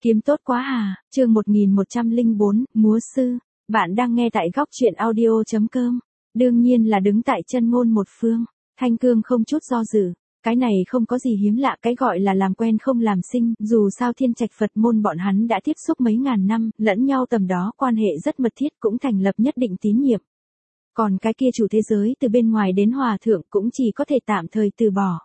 Kiếm tốt quá à, chương 1104, Múa Sư. Bạn đang nghe tại góc truyện audio.com. Đương nhiên là đứng tại chân ngôn một phương. Thanh Cương không chút do dự. Cái này không có gì hiếm lạ, cái gọi là làm quen không làm sinh, dù sao Thiên Trạch Phật môn bọn hắn đã tiếp xúc mấy ngàn năm, lẫn nhau tầm đó quan hệ rất mật thiết, cũng thành lập nhất định tín nhiệm. Còn cái kia chủ thế giới từ bên ngoài đến hòa thượng cũng chỉ có thể tạm thời từ bỏ.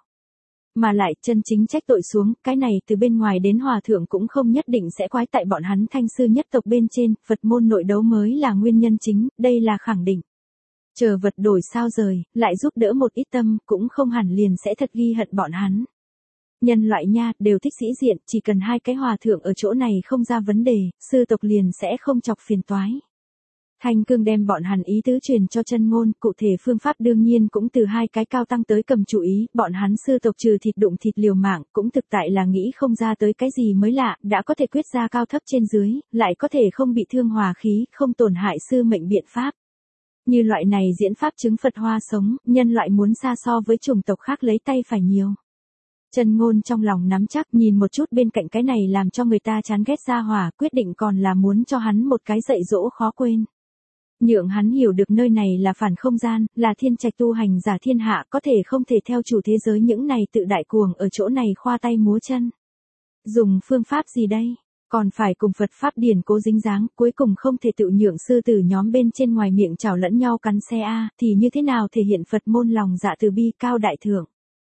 Mà lại chân chính trách tội xuống, cái này từ bên ngoài đến hòa thượng cũng không nhất định sẽ quái tại bọn hắn Thanh sư nhất tộc bên trên, Phật môn nội đấu mới là nguyên nhân chính, đây là khẳng định. Chờ vật đổi sao rời, lại giúp đỡ một ít tâm, cũng không hẳn liền sẽ thật ghi hận bọn hắn. Nhân loại nha, đều thích sĩ diện, chỉ cần hai cái hòa thượng ở chỗ này không ra vấn đề, sư tộc liền sẽ không chọc phiền toái. Thanh Cương đem bọn hắn ý tứ truyền cho chân ngôn, cụ thể phương pháp đương nhiên cũng từ hai cái cao tăng tới cầm chủ ý, bọn hắn sư tộc trừ thịt đụng thịt liều mạng, cũng thực tại là nghĩ không ra tới cái gì mới lạ, đã có thể quyết ra cao thấp trên dưới, lại có thể không bị thương hòa khí, không tổn hại sư mệnh biện pháp. Như loại này diễn pháp chứng Phật hoa sống, nhân loại muốn xa so với chủng tộc khác lấy tay phải nhiều. Chân ngôn trong lòng nắm chắc, nhìn một chút bên cạnh cái này làm cho người ta chán ghét ra hỏa, quyết định còn là muốn cho hắn một cái dạy dỗ khó quên. Nhượng hắn hiểu được nơi này là phản không gian, là thiên trạch tu hành giả thiên hạ, có thể không thể theo chủ thế giới những này tự đại cuồng ở chỗ này khoa tay múa chân. Dùng phương pháp gì đây? Còn phải cùng Phật pháp điển cố dính dáng, cuối cùng không thể tự nhượng sư tử nhóm bên trên ngoài miệng chảo lẫn nhau cắn xe a, thì như thế nào thể hiện Phật môn lòng dạ từ bi cao đại thượng.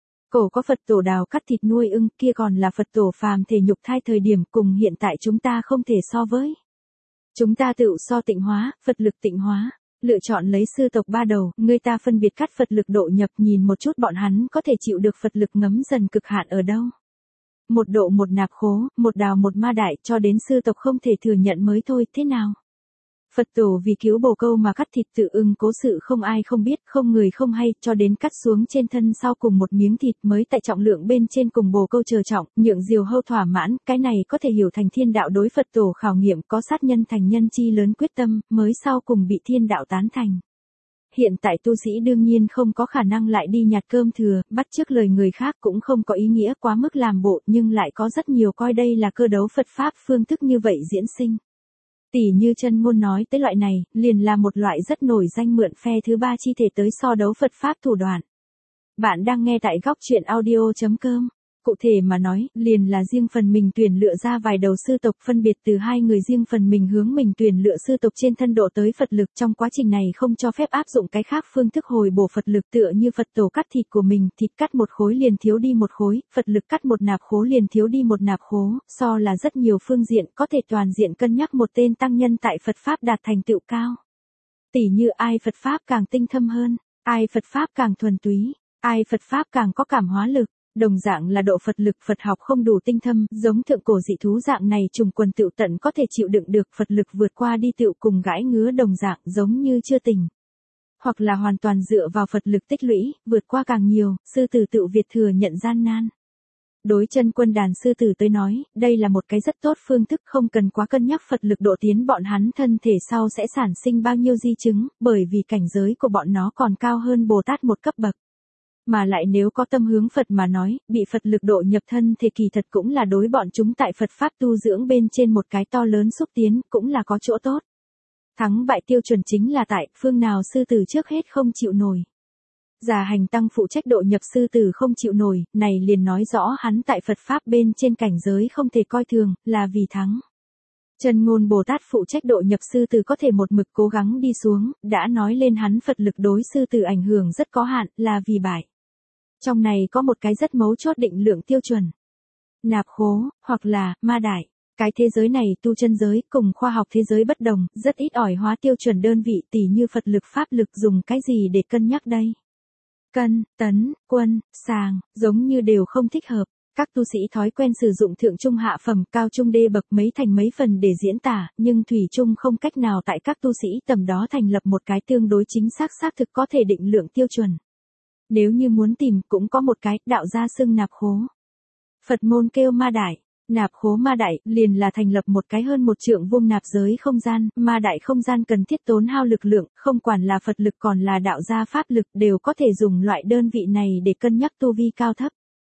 Cổ có Phật tổ đào cắt thịt nuôi ưng, kia còn là Phật tổ phàm thể nhục thai thời điểm, cùng hiện tại chúng ta không thể so với. Chúng ta tự so tịnh hóa, Phật lực tịnh hóa, lựa chọn lấy sư tộc ba đầu, người ta phân biệt cắt Phật lực độ nhập, nhìn một chút bọn hắn có thể chịu được Phật lực ngấm dần cực hạn ở đâu. Một độ một nạp khố, một đào một ma đại, cho đến sư tộc không thể thừa nhận mới thôi, thế nào? Phật tổ vì cứu bồ câu mà cắt thịt tự ưng cố sự không ai không biết, không người không hay, cho đến cắt xuống trên thân sau cùng một miếng thịt mới tại trọng lượng bên trên cùng bồ câu chờ trọng, nhượng diều hâu thỏa mãn, cái này có thể hiểu thành thiên đạo đối Phật tổ khảo nghiệm có sát nhân thành nhân chi lớn quyết tâm, mới sau cùng bị thiên đạo tán thành. Hiện tại tu sĩ đương nhiên không có khả năng lại đi nhặt cơm thừa, bắt chước lời người khác cũng không có ý nghĩa quá mức làm bộ, nhưng lại có rất nhiều coi đây là cơ đấu Phật Pháp phương thức như vậy diễn sinh. Tỷ như chân ngôn nói tới loại này, liền là một loại rất nổi danh mượn phe thứ ba chi thể tới so đấu Phật Pháp thủ đoạn. Bạn đang nghe tại góc truyện audio.com. Cụ thể mà nói, liền là riêng phần mình tuyển lựa ra vài đầu sư tộc phân biệt từ hai người riêng phần mình hướng mình tuyển lựa sư tộc trên thân độ tới Phật lực, trong quá trình này không cho phép áp dụng cái khác phương thức hồi bổ Phật lực, tựa như Phật tổ cắt thịt của mình, thịt cắt một khối liền thiếu đi một khối, Phật lực cắt một nạp khố liền thiếu đi một nạp khố, so là rất nhiều phương diện, có thể toàn diện cân nhắc một tên tăng nhân tại Phật Pháp đạt thành tựu cao. Tỷ như ai Phật Pháp càng tinh thâm hơn, ai Phật Pháp càng thuần túy, ai Phật Pháp càng có cảm hóa lực. Đồng dạng là độ Phật lực Phật học không đủ tinh thâm, giống thượng cổ dị thú dạng này trùng quần tựu tận có thể chịu đựng được Phật lực vượt qua đi tựu cùng gãi ngứa đồng dạng giống như chưa tỉnh. Hoặc là hoàn toàn dựa vào Phật lực tích lũy, vượt qua càng nhiều, sư tử tựu Việt thừa nhận gian nan. Đối chân quân đàn sư tử tới nói, đây là một cái rất tốt phương thức không cần quá cân nhắc Phật lực độ tiến bọn hắn thân thể sau sẽ sản sinh bao nhiêu di chứng, bởi vì cảnh giới của bọn nó còn cao hơn Bồ Tát một cấp bậc. Mà lại nếu có tâm hướng Phật mà nói, bị Phật lực độ nhập thân thì kỳ thật cũng là đối bọn chúng tại Phật Pháp tu dưỡng bên trên một cái to lớn xúc tiến, cũng là có chỗ tốt. Thắng bại tiêu chuẩn chính là tại phương nào sư tử trước hết không chịu nổi. Già hành tăng phụ trách độ nhập sư tử không chịu nổi, này liền nói rõ hắn tại Phật Pháp bên trên cảnh giới không thể coi thường, là vì thắng. Chân ngôn Bồ Tát phụ trách độ nhập sư tử có thể một mực cố gắng đi xuống, đã nói lên hắn Phật lực đối sư tử ảnh hưởng rất có hạn, là vì bại. Trong này có một cái rất mấu chốt định lượng tiêu chuẩn. Nạp khố, hoặc là, ma đại. Cái thế giới này tu chân giới cùng khoa học thế giới bất đồng, rất ít ỏi hóa tiêu chuẩn đơn vị tỷ như Phật lực pháp lực dùng cái gì để cân nhắc đây. Cân, tấn, quân, sàng, giống như đều không thích hợp. Các tu sĩ thói quen sử dụng thượng trung hạ phẩm, cao trung đê bậc mấy thành mấy phần để diễn tả, nhưng thủy chung không cách nào tại các tu sĩ tầm đó thành lập một cái tương đối chính xác xác thực có thể định lượng tiêu chuẩn. Nếu như muốn tìm cũng có một cái, đạo gia xưng nạp khố. Phật môn kêu ma đại, nạp khố ma đại, liền là thành lập một cái hơn một trượng vuông nạp giới không gian, ma đại không gian cần thiết tốn hao lực lượng, không quản là Phật lực còn là đạo gia pháp lực đều có thể dùng loại đơn vị này để cân nhắc tu vi cao thấp.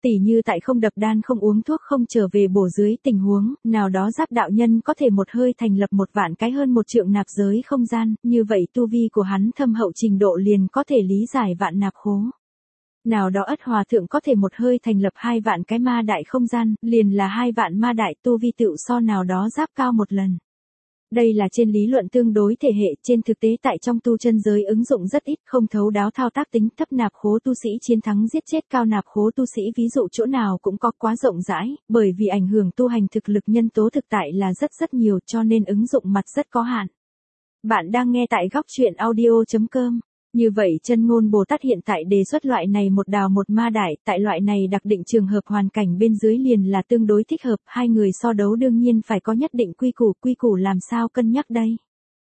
Tỉ như tại không đập đan không uống thuốc không trở về bổ dưới tình huống, nào đó Giáp đạo nhân có thể một hơi thành lập 1 vạn cái hơn 1 triệu nạp giới không gian, như vậy tu vi của hắn thâm hậu trình độ liền có thể lý giải vạn nạp khố. Nào đó Ất Hòa Thượng có thể một hơi thành lập 2 vạn cái ma đại không gian, liền là 2 vạn ma đại tu vi tựu so nào đó Giáp cao một lần. Đây là trên lý luận tương đối thể hệ, trên thực tế tại trong tu chân giới ứng dụng rất ít, không thấu đáo thao tác tính thấp nạp khố tu sĩ chiến thắng giết chết cao nạp khố tu sĩ, ví dụ chỗ nào cũng có quá rộng rãi, bởi vì ảnh hưởng tu hành thực lực nhân tố thực tại là rất nhiều cho nên ứng dụng mặt rất có hạn. Bạn đang nghe tại góc truyện audio.com. Như vậy Chân Ngôn Bồ Tát hiện tại đề xuất loại này một đào một ma đại, tại loại này đặc định trường hợp hoàn cảnh bên dưới liền là tương đối thích hợp, hai người so đấu đương nhiên phải có nhất định quy củ làm sao cân nhắc đây.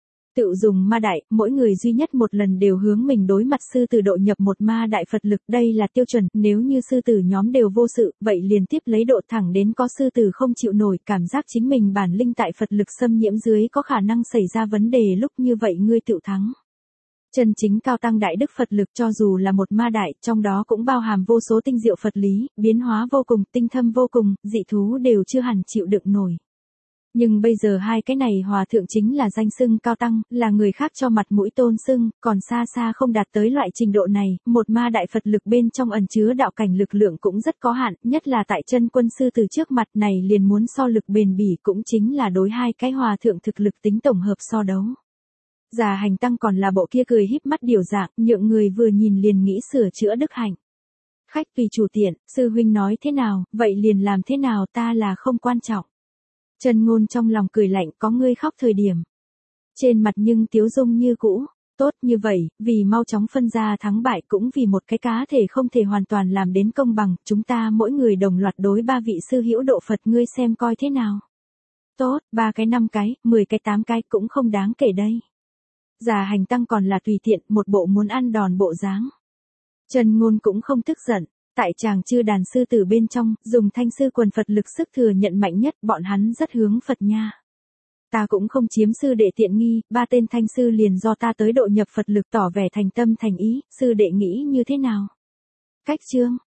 Tự dùng ma đại, mỗi người duy nhất một lần đều hướng mình đối mặt sư tử độ nhập một ma đại Phật lực, đây là tiêu chuẩn, nếu như sư tử nhóm đều vô sự, vậy liền tiếp lấy độ thẳng đến có sư tử không chịu nổi, cảm giác chính mình bản linh tại Phật lực xâm nhiễm dưới có khả năng xảy ra vấn đề, lúc như vậy ngươi tự thắng. Chân chính cao tăng đại đức Phật lực cho dù là một ma đại, trong đó cũng bao hàm vô số tinh diệu Phật lý, biến hóa vô cùng, tinh thâm vô cùng, dị thú đều chưa hẳn chịu đựng nổi. Nhưng bây giờ hai cái này hòa thượng chính là danh xưng cao tăng, là người khác cho mặt mũi tôn xưng, còn xa xa không đạt tới loại trình độ này, một ma đại Phật lực bên trong ẩn chứa đạo cảnh lực lượng cũng rất có hạn, nhất là tại chân quân sư từ trước mặt này liền muốn so lực bền bỉ, cũng chính là đối hai cái hòa thượng thực lực tính tổng hợp so đấu. Già Hành Tăng còn là bộ kia cười híp mắt điều dạng, nhượng người vừa nhìn liền nghĩ sửa chữa đức hạnh. Khách tùy chủ tiện, sư huynh nói thế nào, vậy liền làm thế nào, ta là không quan trọng. Chân Ngôn trong lòng cười lạnh, có ngươi khóc thời điểm. Trên mặt nhưng tiếu dung như cũ, tốt như vậy, vì mau chóng phân ra thắng bại cũng vì một cái cá thể không thể hoàn toàn làm đến công bằng, chúng ta mỗi người đồng loạt đối 3 vị sư hữu độ Phật, ngươi xem coi thế nào. Tốt, 3 cái 5 cái, 10 cái 8 cái cũng không đáng kể đây. Già Hành Tăng còn là tùy tiện, một bộ muốn ăn đòn bộ dáng. Chân Ngôn cũng không tức giận, tại chàng chư đàn sư tử bên trong, dùng thanh sư quần Phật lực sức thừa nhận mạnh nhất, bọn hắn rất hướng Phật nha. Ta cũng không chiếm sư đệ tiện nghi, 3 tên thanh sư liền do ta tới độ nhập Phật lực, tỏ vẻ thành tâm thành ý, sư đệ nghĩ như thế nào? Cách chương,